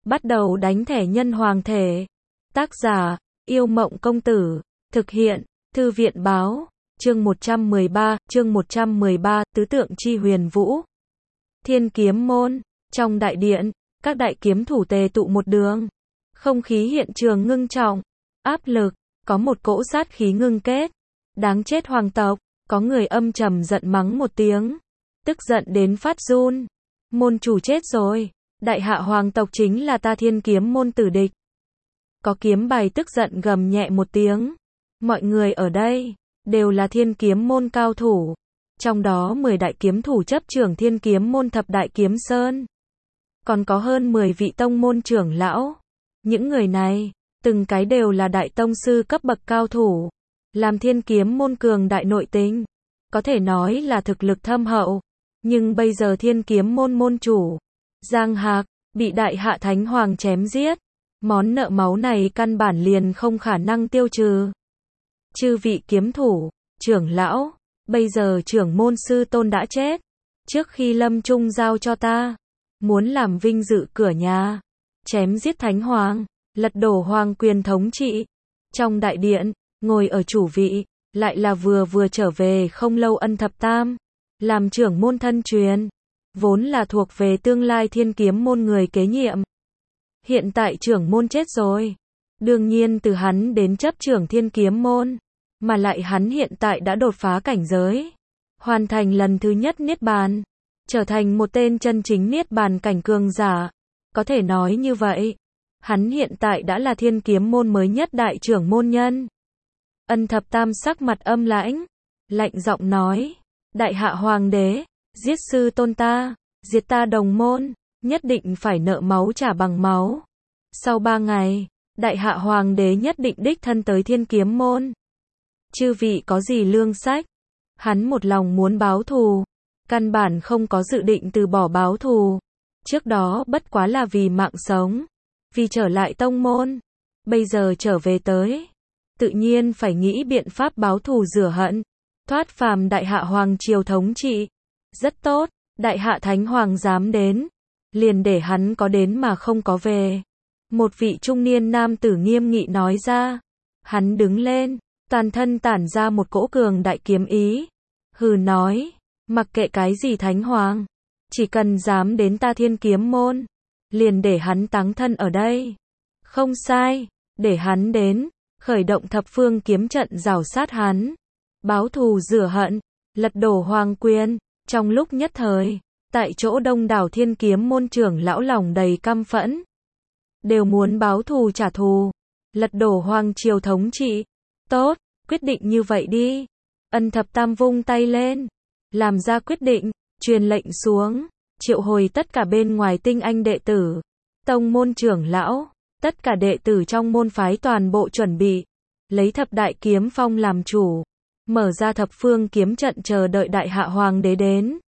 Bắt đầu đánh thẻ nhân hoàng thể. Tác giả, Yêu Mộng Công Tử. Thực hiện, Thư viện Báo. Chương 113, Tứ tượng chi huyền vũ. Thiên kiếm môn. Trong đại điện, các đại kiếm thủ tề tụ một đường. Không khí hiện trường ngưng trọng, áp lực, có một cỗ sát khí ngưng kết. Đáng chết hoàng tộc, có người âm trầm giận mắng một tiếng. Tức giận đến phát run. Môn chủ chết rồi. Đại hạ hoàng tộc chính là ta thiên kiếm môn tử địch. Có kiếm bày tức giận gầm nhẹ một tiếng. Mọi người ở đây đều là thiên kiếm môn cao thủ. Trong đó 10 đại kiếm thủ chấp trưởng thiên kiếm môn thập đại kiếm sơn. Còn có hơn 10 vị tông môn trưởng lão. Những người này, từng cái đều là đại tông sư cấp bậc cao thủ. Làm thiên kiếm môn cường đại nội tình. Có thể nói là thực lực thâm hậu. Nhưng bây giờ thiên kiếm môn môn chủ Giang Hạc, bị đại hạ thánh hoàng chém giết. Món nợ máu này căn bản liền không khả năng tiêu trừ. Chư vị kiếm thủ, trưởng lão, bây giờ trưởng môn sư tôn đã chết. Trước khi lâm chung giao cho ta, muốn làm vinh dự cửa nhà, chém giết thánh hoàng, lật đổ hoàng quyền thống trị. Trong đại điện, ngồi ở chủ vị, lại là vừa trở về không lâu Ân Thập Tam, làm trưởng môn thân truyền, vốn là thuộc về tương lai thiên kiếm môn người kế nhiệm. Hiện tại trưởng môn chết rồi, đương nhiên từ hắn đến chấp trưởng thiên kiếm môn, mà lại hắn hiện tại đã đột phá cảnh giới, hoàn thành lần thứ nhất niết bàn, trở thành một tên chân chính niết bàn cảnh cường giả. Có thể nói như vậy, hắn hiện tại đã là thiên kiếm môn mới nhất đại trưởng môn nhân. Ân Thập Tam sắc mặt âm lãnh, lạnh giọng nói, đại hạ hoàng đế, giết sư tôn ta, diệt ta đồng môn, nhất định phải nợ máu trả bằng máu. Sau 3 ngày, đại hạ hoàng đế nhất định đích thân tới thiên kiếm môn. Chư vị có gì lương sách? Hắn một lòng muốn báo thù, căn bản không có dự định từ bỏ báo thù. Trước đó bất quá là vì mạng sống, vì trở lại tông môn. Bây giờ trở về tới, tự nhiên phải nghĩ biện pháp báo thù rửa hận, thoát phàm đại hạ hoàng triều thống trị. Rất tốt, đại hạ thánh hoàng dám đến, liền để hắn có đến mà không có về. Một vị trung niên nam tử nghiêm nghị nói ra. Hắn đứng lên, toàn thân tản ra một cỗ cường đại kiếm ý. Hừ nói, mặc kệ cái gì thánh hoàng, chỉ cần dám đến ta thiên kiếm môn, liền để hắn táng thân ở đây. Không sai, để hắn đến, khởi động thập phương kiếm trận rào sát hắn, báo thù rửa hận, lật đổ hoàng quyền. Trong lúc nhất thời, tại chỗ đông đảo thiên kiếm môn trưởng lão lòng đầy căm phẫn, đều muốn báo thù trả thù, lật đổ hoàng triều thống trị. Tốt, quyết định như vậy đi. Ân Thập Tam vung tay lên, làm ra quyết định, truyền lệnh xuống, triệu hồi tất cả bên ngoài tinh anh đệ tử, tông môn trưởng lão, tất cả đệ tử trong môn phái toàn bộ chuẩn bị, lấy thập đại kiếm phong làm chủ, mở ra thập phương kiếm trận chờ đợi đại hạ hoàng đế đến.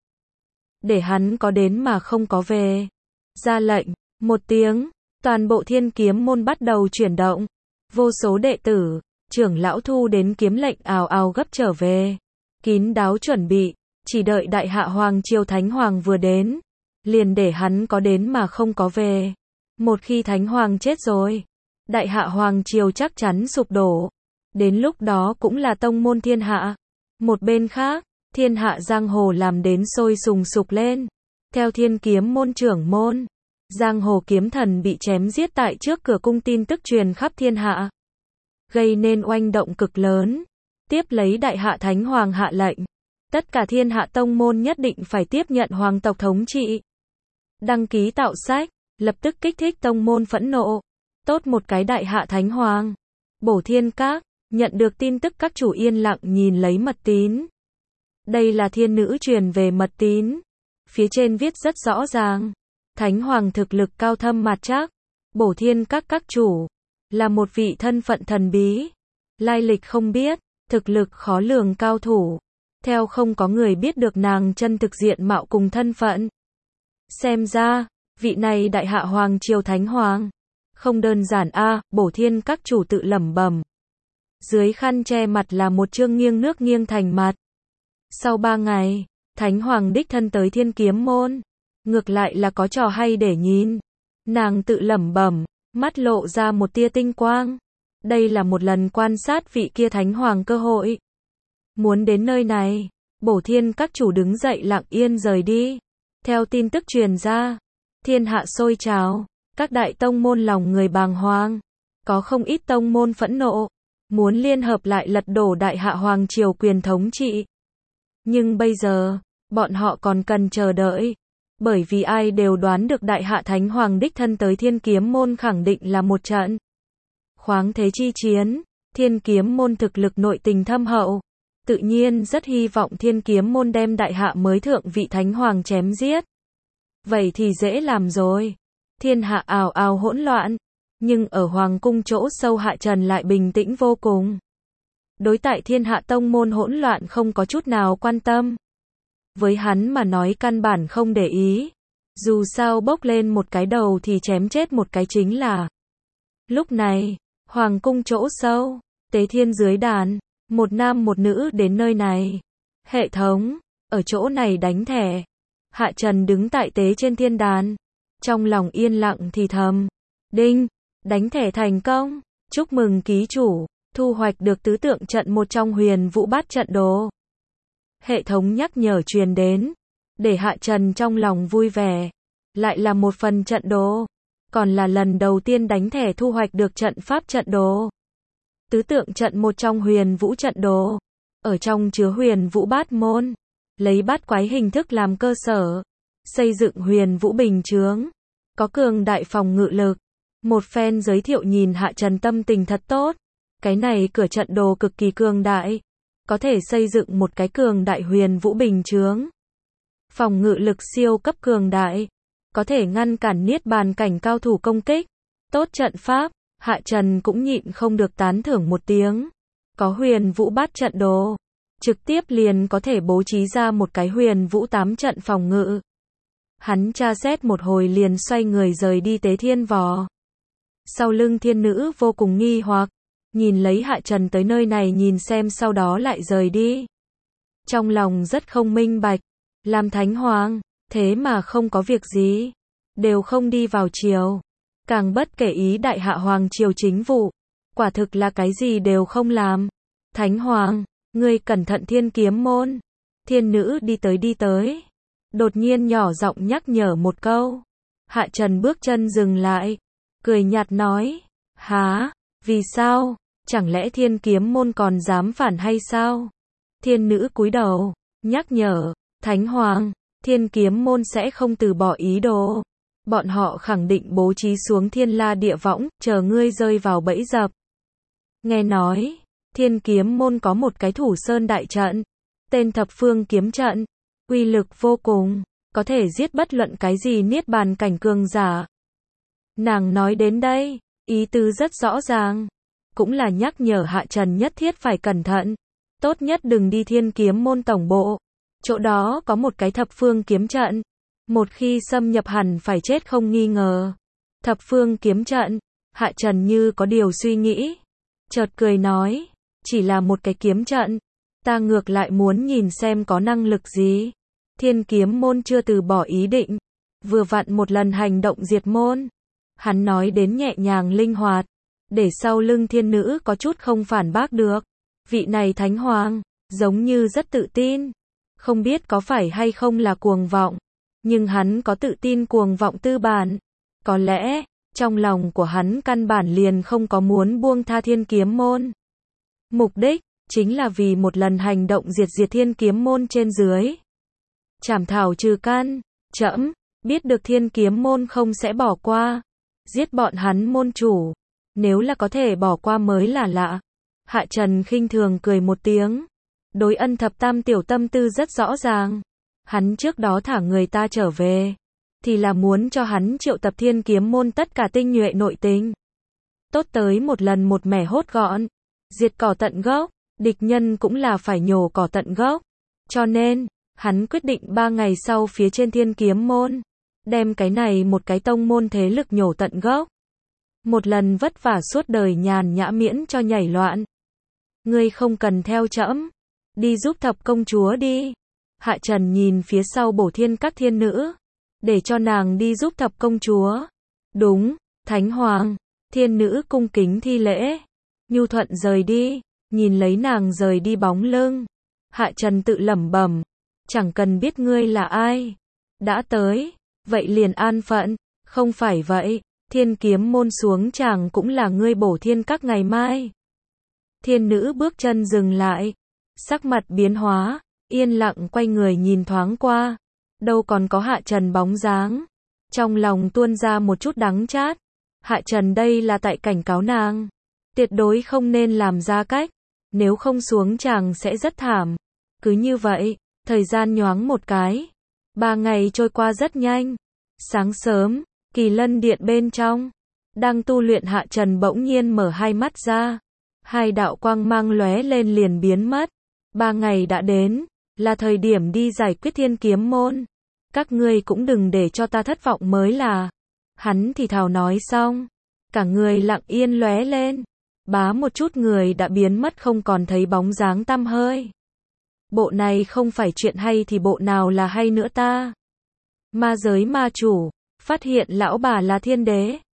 Để hắn có đến mà không có về. Ra lệnh, một tiếng, toàn bộ thiên kiếm môn bắt đầu chuyển động. Vô số đệ tử, trưởng lão thu đến kiếm lệnh ào ào gấp trở về. Kín đáo chuẩn bị, chỉ đợi đại hạ hoàng triều thánh hoàng vừa đến, liền để hắn có đến mà không có về. Một khi thánh hoàng chết rồi, đại hạ hoàng triều chắc chắn sụp đổ. Đến lúc đó cũng là tông môn thiên hạ. Một bên khác, thiên hạ giang hồ làm đến sôi sùng sục lên. Theo thiên kiếm môn trưởng môn, giang hồ kiếm thần bị chém giết tại trước cửa cung, tin tức truyền khắp thiên hạ, gây nên oanh động cực lớn. Tiếp lấy đại hạ thánh hoàng hạ lệnh, tất cả thiên hạ tông môn nhất định phải tiếp nhận hoàng tộc thống trị, đăng ký tạo sách, lập tức kích thích tông môn phẫn nộ. Tốt một cái đại hạ thánh hoàng. Bổ Thiên Các, nhận được tin tức các chủ yên lặng nhìn lấy mật tín. Đây là thiên nữ truyền về mật tín. Phía trên viết rất rõ ràng. Thánh hoàng thực lực cao thâm mạt trắc. Bổ Thiên các chủ là một vị thân phận thần bí, lai lịch không biết, thực lực khó lường cao thủ. Theo không có người biết được nàng chân thực diện mạo cùng thân phận. Xem ra, vị này đại hạ hoàng triều thánh hoàng không đơn giản a. Bổ Thiên các chủ tự lẩm bẩm. Dưới khăn che mặt là một chương nghiêng nước nghiêng thành mặt. Sau 3 ngày, thánh hoàng đích thân tới thiên kiếm môn. Ngược lại là có trò hay để nhìn. Nàng tự lẩm bẩm, mắt lộ ra một tia tinh quang. Đây là một lần quan sát vị kia thánh hoàng cơ hội. Muốn đến nơi này, Bổ Thiên các chủ đứng dậy lặng yên rời đi. Theo tin tức truyền ra, thiên hạ sôi trào, các đại tông môn lòng người bàng hoàng. Có không ít tông môn phẫn nộ, muốn liên hợp lại lật đổ đại hạ hoàng triều quyền thống trị. Nhưng bây giờ, bọn họ còn cần chờ đợi. Bởi vì ai đều đoán được đại hạ thánh hoàng đích thân tới thiên kiếm môn khẳng định là một trận khoáng thế chi chiến. Thiên kiếm môn thực lực nội tình thâm hậu, tự nhiên rất hy vọng thiên kiếm môn đem đại hạ mới thượng vị thánh hoàng chém giết. Vậy thì dễ làm rồi. Thiên hạ ào ào hỗn loạn, nhưng ở hoàng cung chỗ sâu Hạ Trần lại bình tĩnh vô cùng. Đối tại thiên hạ tông môn hỗn loạn không có chút nào quan tâm. Với hắn mà nói căn bản không để ý. Dù sao bốc lên một cái đầu thì chém chết một cái chính là. Lúc này, hoàng cung chỗ sâu, Tế Thiên dưới đàn, một nam một nữ đến nơi này. Hệ thống, ở chỗ này đánh thẻ. Hạ Trần đứng tại tế trên thiên đàn, trong lòng yên lặng thì thầm. Đinh, đánh thẻ thành công. Chúc mừng ký chủ, thu hoạch được tứ tượng trận một trong huyền vũ bát trận đồ. Hệ thống nhắc nhở truyền đến, để Hạ Trần trong lòng vui vẻ. Lại là một phần trận đồ, còn là lần đầu tiên đánh thẻ thu hoạch được trận pháp trận đồ. Tứ tượng trận một trong huyền vũ trận đồ, ở trong chứa huyền vũ bát môn, lấy bát quái hình thức làm cơ sở, xây dựng huyền vũ bình chướng, có cường đại phòng ngự lực. Một phen giới thiệu nhìn Hạ Trần tâm tình thật tốt. Cái này cửa trận đồ cực kỳ cường đại, có thể xây dựng một cái cường đại huyền vũ bình chướng. Phòng ngự lực siêu cấp cường đại, có thể ngăn cản niết bàn cảnh cao thủ công kích. Tốt trận pháp, Hạ Trần cũng nhịn không được tán thưởng một tiếng. Có huyền vũ bát trận đồ, trực tiếp liền có thể bố trí ra một cái huyền vũ 8 trận phòng ngự. Hắn tra xét một hồi liền xoay người rời đi Tế Thiên Vò. Sau lưng thiên nữ vô cùng nghi hoặc, nhìn lấy Hạ Trần tới nơi này nhìn xem sau đó lại rời đi. Trong lòng rất không minh bạch, làm thánh hoàng, thế mà không có việc gì, đều không đi vào triều, càng bất kể ý đại hạ hoàng triều chính vụ, quả thực là cái gì đều không làm. Thánh hoàng, ngươi cẩn thận thiên kiếm môn. Thiên nữ đi tới, đột nhiên nhỏ giọng nhắc nhở một câu. Hạ Trần bước chân dừng lại, cười nhạt nói, há, vì sao, chẳng lẽ thiên kiếm môn còn dám phản hay sao? Thiên nữ cúi đầu, nhắc nhở, thánh hoàng, thiên kiếm môn sẽ không từ bỏ ý đồ. Bọn họ khẳng định bố trí xuống thiên la địa võng, chờ ngươi rơi vào bẫy dập. Nghe nói, thiên kiếm môn có một cái thủ sơn đại trận, tên thập phương kiếm trận, uy lực vô cùng, có thể giết bất luận cái gì niết bàn cảnh cường giả. Nàng nói đến đây, ý tứ rất rõ ràng, cũng là nhắc nhở Hạ Trần nhất thiết phải cẩn thận, tốt nhất đừng đi thiên kiếm môn tổng bộ, chỗ đó có một cái thập phương kiếm trận, một khi xâm nhập hẳn phải chết không nghi ngờ. Thập phương kiếm trận, Hạ Trần như có điều suy nghĩ, chợt cười nói, chỉ là một cái kiếm trận, ta ngược lại muốn nhìn xem có năng lực gì. Thiên kiếm môn chưa từ bỏ ý định, vừa vặn một lần hành động diệt môn. Hắn nói đến nhẹ nhàng linh hoạt, để sau lưng thiên nữ có chút không phản bác được. Vị này thánh hoàng, giống như rất tự tin, không biết có phải hay không là cuồng vọng, nhưng hắn có tự tin cuồng vọng tư bản. Có lẽ, trong lòng của hắn căn bản liền không có muốn buông tha thiên kiếm môn. Mục đích, chính là vì một lần hành động diệt thiên kiếm môn trên dưới. Trảm thảo trừ căn, trẫm biết được thiên kiếm môn không sẽ bỏ qua. Giết bọn hắn môn chủ, nếu là có thể bỏ qua mới là lạ. Hạ Trần khinh thường cười một tiếng. Đối Ân Thập Tam tiểu tâm tư rất rõ ràng. Hắn trước đó thả người ta trở về, thì là muốn cho hắn triệu tập thiên kiếm môn tất cả tinh nhuệ nội tình. Tốt tới một lần một mẻ hốt gọn, diệt cỏ tận gốc, địch nhân cũng là phải nhổ cỏ tận gốc. Cho nên, hắn quyết định 3 ngày sau phía trên thiên kiếm môn, đem cái này một cái tông môn thế lực nhổ tận gốc. Một lần vất vả suốt đời nhàn nhã miễn cho nhảy loạn. Ngươi không cần theo trẫm, đi giúp thập công chúa đi. Hạ Trần nhìn phía sau Bổ Thiên các thiên nữ, để cho nàng đi giúp thập công chúa. Đúng, Thánh Hoàng. Thiên nữ cung kính thi lễ. Nhu thuận rời đi, nhìn lấy nàng rời đi bóng lưng. Hạ Trần tự lẩm bẩm, chẳng cần biết ngươi là ai. Đã tới, vậy liền an phận, không phải vậy, Thiên Kiếm môn xuống chàng cũng là ngươi bổ thiên các ngày mai. Thiên nữ bước chân dừng lại, sắc mặt biến hóa, yên lặng quay người nhìn thoáng qua, đâu còn có Hạ Trần bóng dáng. Trong lòng tuôn ra một chút đắng chát, Hạ Trần đây là tại cảnh cáo nàng, tuyệt đối không nên làm ra cách, nếu không xuống chàng sẽ rất thảm. Cứ như vậy, thời gian nhoáng một cái, 3 ngày trôi qua rất nhanh. Sáng sớm, Kỳ Lân Điện bên trong, đang tu luyện Hạ Trần bỗng nhiên mở hai mắt ra, hai đạo quang mang lóe lên liền biến mất. 3 ngày đã đến, là thời điểm đi giải quyết Thiên Kiếm môn. Các ngươi cũng đừng để cho ta thất vọng mới là. Hắn thì thào nói xong, cả người lặng yên lóe lên, bá một chút người đã biến mất không còn thấy bóng dáng tăm hơi. Bộ này không phải chuyện hay thì bộ nào là hay nữa ta? Ma giới ma chủ, phát hiện lão bà là thiên đế.